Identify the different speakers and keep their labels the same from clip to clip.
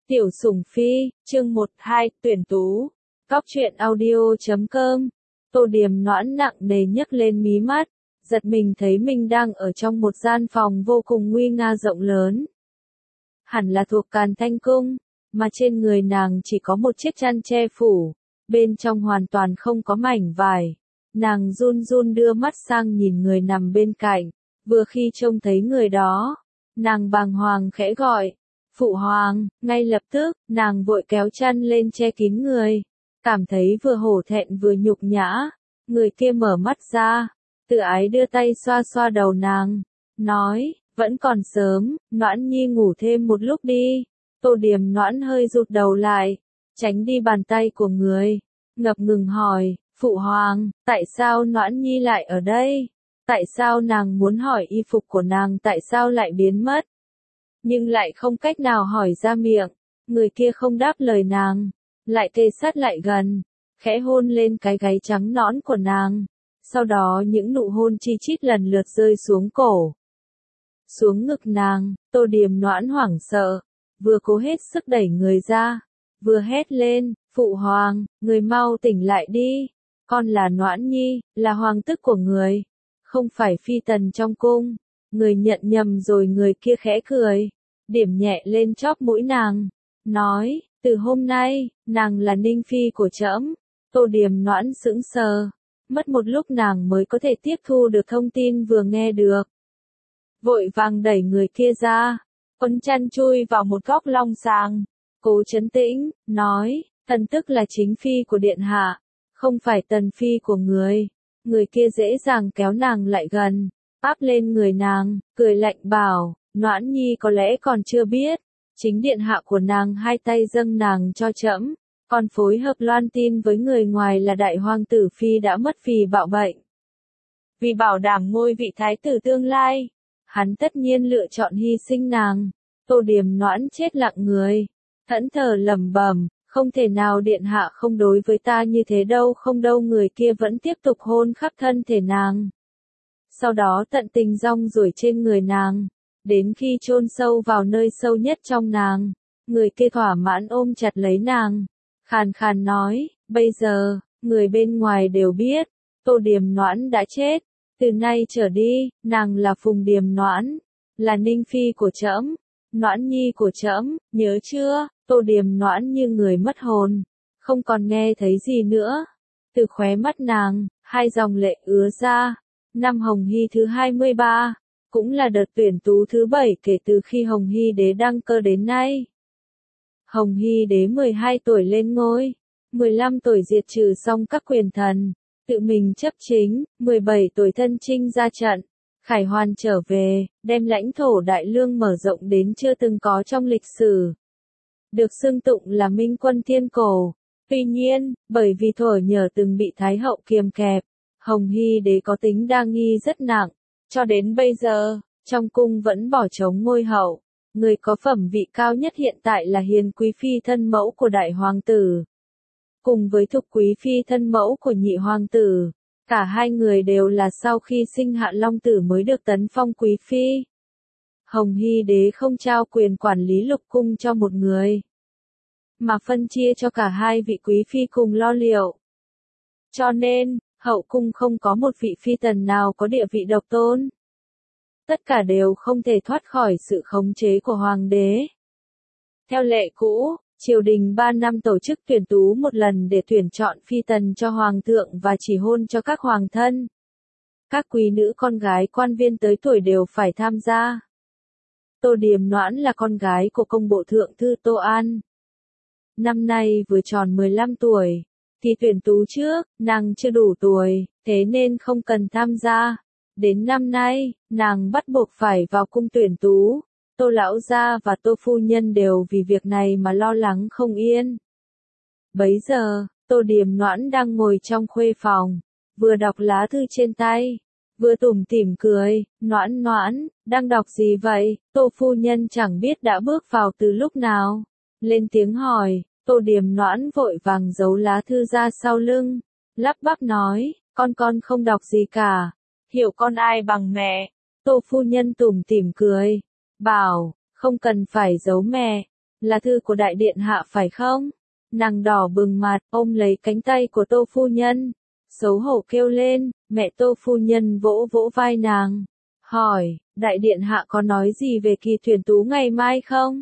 Speaker 1: Tiểu Sủng Phi, chương 1-2, tuyển tú. Cóc truyện audio.com. Tô Điềm noãn nặng nề nhấc lên mí mắt, giật mình thấy mình đang ở trong một gian phòng vô cùng nguy nga rộng lớn. Hẳn là thuộc Càn Thanh Cung, mà trên người nàng chỉ có một chiếc chăn che phủ, bên trong hoàn toàn không có mảnh vải. Nàng run run đưa mắt sang nhìn người nằm bên cạnh, vừa khi trông thấy người đó, nàng bàng hoàng khẽ gọi. Phụ hoàng, ngay lập tức, nàng vội kéo chăn lên che kín người. Cảm thấy vừa hổ thẹn vừa nhục nhã, người kia mở mắt ra, tự ái đưa tay xoa xoa đầu nàng, nói, vẫn còn sớm, Noãn Nhi ngủ thêm một lúc đi. Tô Điềm Noãn hơi rụt đầu lại, tránh đi bàn tay của người, ngập ngừng hỏi, phụ hoàng, tại sao Noãn Nhi lại ở đây? Tại sao nàng muốn hỏi y phục của nàng tại sao lại biến mất? Nhưng lại không cách nào hỏi ra miệng, người kia không đáp lời nàng, lại kề sát lại gần, khẽ hôn lên cái gáy trắng nõn của nàng, sau đó những nụ hôn chi chít lần lượt rơi xuống cổ, xuống ngực nàng. Tô Điềm Noãn hoảng sợ, vừa cố hết sức đẩy người ra, vừa hét lên, phụ hoàng, người mau tỉnh lại đi, con là Noãn Nhi, là hoàng tức của người, không phải phi tần trong cung. Người nhận nhầm rồi. Người kia khẽ cười, điểm nhẹ lên chóp mũi nàng, nói, từ hôm nay, nàng là ninh phi của trẫm. Tô Điềm Noãn sững sờ, mất một lúc nàng mới có thể tiếp thu được thông tin vừa nghe được. Vội vàng đẩy người kia ra, quấn chăn chui vào một góc long sàng, cố trấn tĩnh, nói, tần tức là chính phi của điện hạ, không phải tần phi của người. Người kia dễ dàng kéo nàng lại gần, áp lên người nàng, cười lạnh bảo, Noãn Nhi có lẽ còn chưa biết, chính điện hạ của nàng hai tay dâng nàng cho trẫm, còn phối hợp loan tin với người ngoài là đại hoàng tử phi đã mất vì bạo bệnh. Vì bảo đảm ngôi vị thái tử tương lai, hắn tất nhiên lựa chọn hy sinh nàng. Tô Điềm Noãn chết lặng người, thẫn thờ lẩm bẩm, không thể nào điện hạ không đối với ta như thế đâu, không đâu. Người kia vẫn tiếp tục hôn khắp thân thể nàng, sau đó tận tình rong ruổi trên người nàng, đến khi chôn sâu vào nơi sâu nhất trong nàng. Người kia thỏa mãn ôm chặt lấy nàng, khàn khàn nói, bây giờ, người bên ngoài đều biết, Tô Điềm Noãn đã chết, từ nay trở đi, nàng là Phùng Điềm Noãn, là ninh phi của trẫm, Noãn Nhi của trẫm, nhớ chưa? Tô Điềm Noãn như người mất hồn, không còn nghe thấy gì nữa. Từ khóe mắt nàng, hai dòng lệ ứa ra. Năm Hồng Hy thứ 23, cũng là đợt tuyển tú thứ 7 kể từ khi Hồng Hy đế đăng cơ đến nay. Hồng Hy đế 12 tuổi lên ngôi, 15 tuổi diệt trừ xong các quyền thần, tự mình chấp chính, 17 tuổi thân chinh ra trận, khải hoàn trở về, đem lãnh thổ Đại Lương mở rộng đến chưa từng có trong lịch sử. Được xưng tụng là minh quân thiên cổ. Tuy nhiên, bởi vì thuở nhờ từng bị Thái hậu kiềm kẹp, Hồng Hy đế có tính đa nghi rất nặng, cho đến bây giờ, trong cung vẫn bỏ trống ngôi hậu. Người có phẩm vị cao nhất hiện tại là hiền quý phi thân mẫu của đại hoàng tử, cùng với thục quý phi thân mẫu của nhị hoàng tử. Cả hai người đều là sau khi sinh hạ long tử mới được tấn phong quý phi. Hồng Hy đế không trao quyền quản lý lục cung cho một người, mà phân chia cho cả hai vị quý phi cùng lo liệu. Cho nên, hậu cung không có một vị phi tần nào có địa vị độc tôn. Tất cả đều không thể thoát khỏi sự khống chế của hoàng đế. Theo lệ cũ, triều đình 3 năm tổ chức tuyển tú một lần để tuyển chọn phi tần cho hoàng thượng và chỉ hôn cho các hoàng thân. Các quý nữ con gái quan viên tới tuổi đều phải tham gia. Tô Điềm Noãn là con gái của công bộ thượng thư Tô An. Năm nay vừa tròn 15 tuổi, thì tuyển tú trước, nàng chưa đủ tuổi, thế nên không cần tham gia. Đến năm nay, nàng bắt buộc phải vào cung tuyển tú. Tô lão gia và Tô phu nhân đều vì việc này mà lo lắng không yên. Bấy giờ, Tô Điềm Noãn đang ngồi trong khuê phòng, vừa đọc lá thư trên tay, vừa tủm tỉm cười, Noãn Noãn, đang đọc gì vậy? Tô phu nhân chẳng biết đã bước vào từ lúc nào, lên tiếng hỏi. Tô Điềm Noãn vội vàng giấu lá thư ra sau lưng, lắp bắp nói, con không đọc gì cả, hiểu con ai bằng mẹ. Tô phu nhân tủm tỉm cười, bảo, không cần phải giấu mẹ, Là thư của đại điện hạ phải không? Nàng đỏ bừng mặt, ôm lấy cánh tay của Tô phu nhân, xấu hổ kêu lên, mẹ. Tô phu nhân vỗ vỗ vai nàng, hỏi, đại điện hạ có nói gì về kỳ tuyển tú ngày mai không?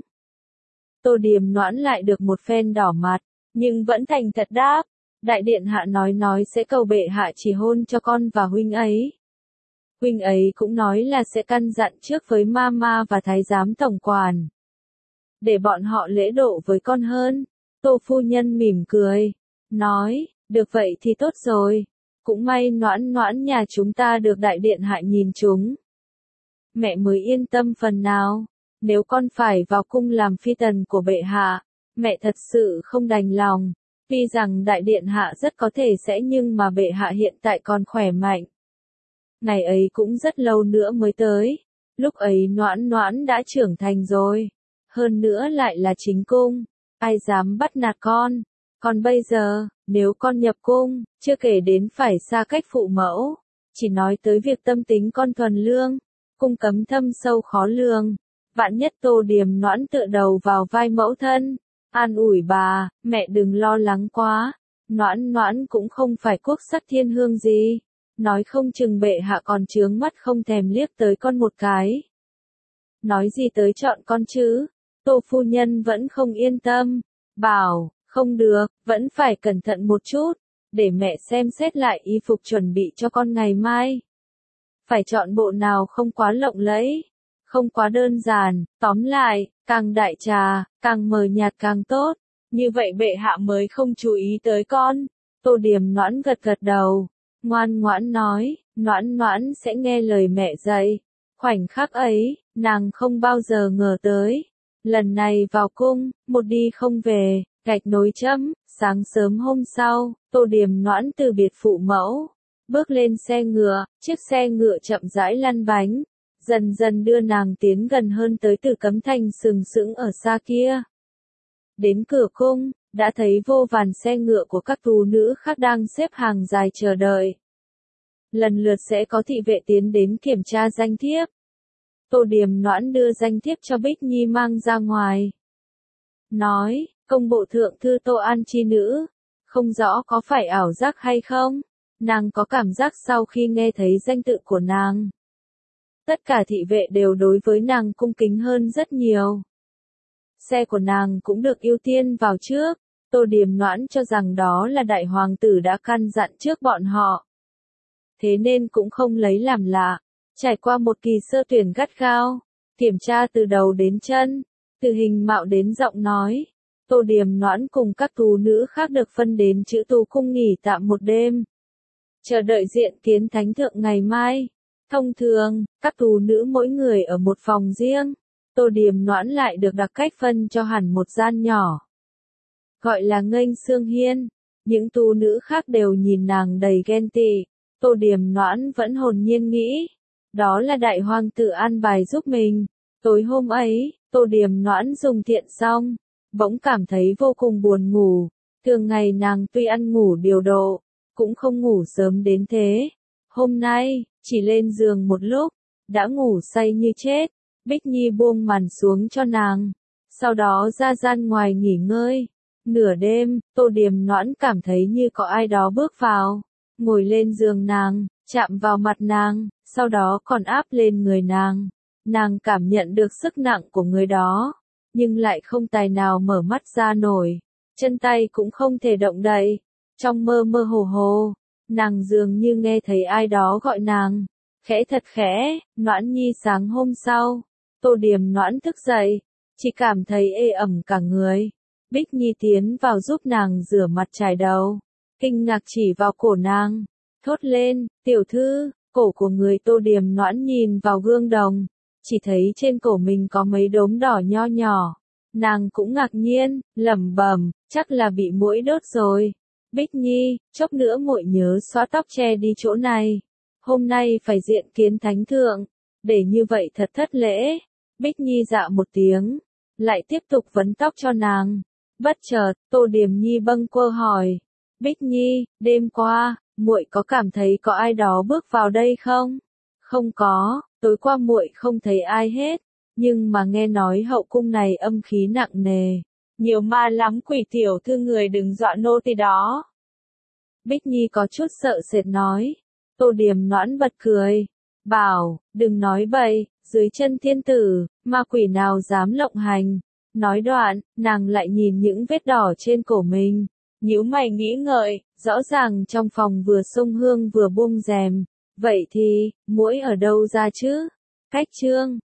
Speaker 1: Tô Điềm Noãn lại được một phen đỏ mặt, nhưng vẫn thành thật đáp, đại điện hạ nói sẽ cầu bệ hạ chỉ hôn cho con và huynh ấy. Huynh ấy cũng nói là sẽ căn dặn trước với mama và thái giám tổng quản, để bọn họ lễ độ với con hơn. Tô phu nhân mỉm cười, nói, được vậy thì tốt rồi, cũng may Noãn Noãn nhà chúng ta được đại điện hạ nhìn chúng. Mẹ mới yên tâm phần nào, nếu con phải vào cung làm phi tần của bệ hạ, mẹ thật sự không đành lòng, tuy rằng đại điện hạ rất có thể sẽ nhưng mà bệ hạ hiện tại còn khỏe mạnh. Ngày ấy cũng rất lâu nữa mới tới, lúc ấy Noãn Noãn đã trưởng thành rồi, hơn nữa lại là chính cung, ai dám bắt nạt con. Còn bây giờ, nếu con nhập cung, chưa kể đến phải xa cách phụ mẫu, chỉ nói tới việc tâm tính con thuần lương, cung cấm thâm sâu khó lường. Vạn nhất Tô Điềm Noãn tựa đầu vào vai mẫu thân, an ủi bà, mẹ đừng lo lắng quá, Noãn Noãn cũng không phải quốc sắc thiên hương gì, nói không chừng bệ hạ còn chướng mắt không thèm liếc tới con một cái. Nói gì tới chọn con chứ? Tô phu nhân vẫn không yên tâm, bảo, không được, vẫn phải cẩn thận một chút, để mẹ xem xét lại y phục chuẩn bị cho con ngày mai. Phải chọn bộ nào không quá lộng lẫy, không quá đơn giản, tóm lại, càng đại trà, càng mờ nhạt càng tốt, như vậy bệ hạ mới không chú ý tới con. Tô Điềm Noãn gật gật đầu, ngoan ngoãn nói, Noãn Noãn sẽ nghe lời mẹ dạy. Khoảnh khắc ấy, nàng không bao giờ ngờ tới. Lần này vào cung, một đi không về, gạch nối chấm, sáng sớm hôm sau, Tô Điềm Noãn từ biệt phụ mẫu, bước lên xe ngựa, chiếc xe ngựa chậm rãi lăn bánh, dần dần đưa nàng tiến gần hơn tới Tử Cấm Thành sừng sững ở xa kia. Đến cửa cung, đã thấy vô vàn xe ngựa của các tú nữ khác đang xếp hàng dài chờ đợi. Lần lượt sẽ có thị vệ tiến đến kiểm tra danh thiếp. Tô Điềm Noãn đưa danh thiếp cho Bích Nhi mang ra ngoài. Nói, công bộ thượng thư Tô An chi nữ, không rõ có phải ảo giác hay không, nàng có cảm giác sau khi nghe thấy danh tự của nàng. Tất cả thị vệ đều đối với nàng cung kính hơn rất nhiều. Xe của nàng cũng được ưu tiên vào trước, Tô Điềm Noãn cho rằng đó là đại hoàng tử đã căn dặn trước bọn họ. Thế nên cũng không lấy làm lạ. Trải qua một kỳ sơ tuyển gắt gao, kiểm tra từ đầu đến chân, từ hình mạo đến giọng nói, Tô Điềm Noãn cùng các tú nữ khác được phân đến Chữ Tú cung nghỉ tạm một đêm, chờ đợi diện kiến thánh thượng ngày mai. Thông thường, các tú nữ mỗi người ở một phòng riêng, Tô Điềm Noãn lại được đặc cách phân cho hẳn một gian nhỏ, gọi là nghênh xương hiên. Những tú nữ khác đều nhìn nàng đầy ghen tị, Tô Điềm Noãn vẫn hồn nhiên nghĩ, đó là đại hoàng tử an bài giúp mình. Tối hôm ấy, Tô Điềm Noãn dùng thiện xong, bỗng cảm thấy vô cùng buồn ngủ. Thường ngày nàng tuy ăn ngủ điều độ, cũng không ngủ sớm đến thế. Hôm nay, chỉ lên giường một lúc, đã ngủ say như chết. Bích Nhi buông màn xuống cho nàng, sau đó ra gian ngoài nghỉ ngơi. Nửa đêm, Tô Điềm Noãn cảm thấy như có ai đó bước vào, ngồi lên giường nàng, chạm vào mặt nàng, sau đó còn áp lên người nàng. Nàng cảm nhận được sức nặng của người đó, nhưng lại không tài nào mở mắt ra nổi, chân tay cũng không thể động đậy. Trong mơ mơ hồ hồ, nàng dường như nghe thấy ai đó gọi nàng, khẽ thật khẽ. Noãn Nhi. Sáng hôm sau, Tô Điềm Noãn thức dậy, chỉ cảm thấy ê ẩm cả người. Bích Nhi tiến vào giúp nàng rửa mặt chải đầu, kinh ngạc chỉ vào cổ nàng, thốt lên, tiểu thư. Cổ của người. Tô Điềm Noãn nhìn vào gương đồng, chỉ thấy trên cổ mình có mấy đốm đỏ nho nhỏ. Nàng cũng ngạc nhiên, lẩm bẩm, chắc là bị muỗi đốt rồi. Bích Nhi, chốc nữa muội nhớ xóa tóc che đi chỗ này. Hôm nay phải diện kiến thánh thượng, để như vậy thật thất lễ. Bích Nhi dạ một tiếng, lại tiếp tục vấn tóc cho nàng. Bất chợt, Tô Điềm Nhi bâng quơ hỏi, Bích Nhi, đêm qua, muội có cảm thấy có ai đó bước vào đây không? Không có, tối qua muội không thấy ai hết. Nhưng mà nghe nói hậu cung này âm khí nặng nề. Nhiều ma lắm, quỷ tiểu thư người đừng dọa nô tỳ đó. Bích Nhi có chút sợ sệt nói. Tô Điềm Noãn bật cười. Bảo, đừng nói bậy, dưới chân thiên tử, ma quỷ nào dám lộng hành. Nói đoạn, nàng lại nhìn những vết đỏ trên cổ mình. Nhíu mày nghĩ ngợi, rõ ràng trong phòng vừa xông hương vừa buông rèm. Vậy thì, muỗi ở đâu ra chứ? Cách chương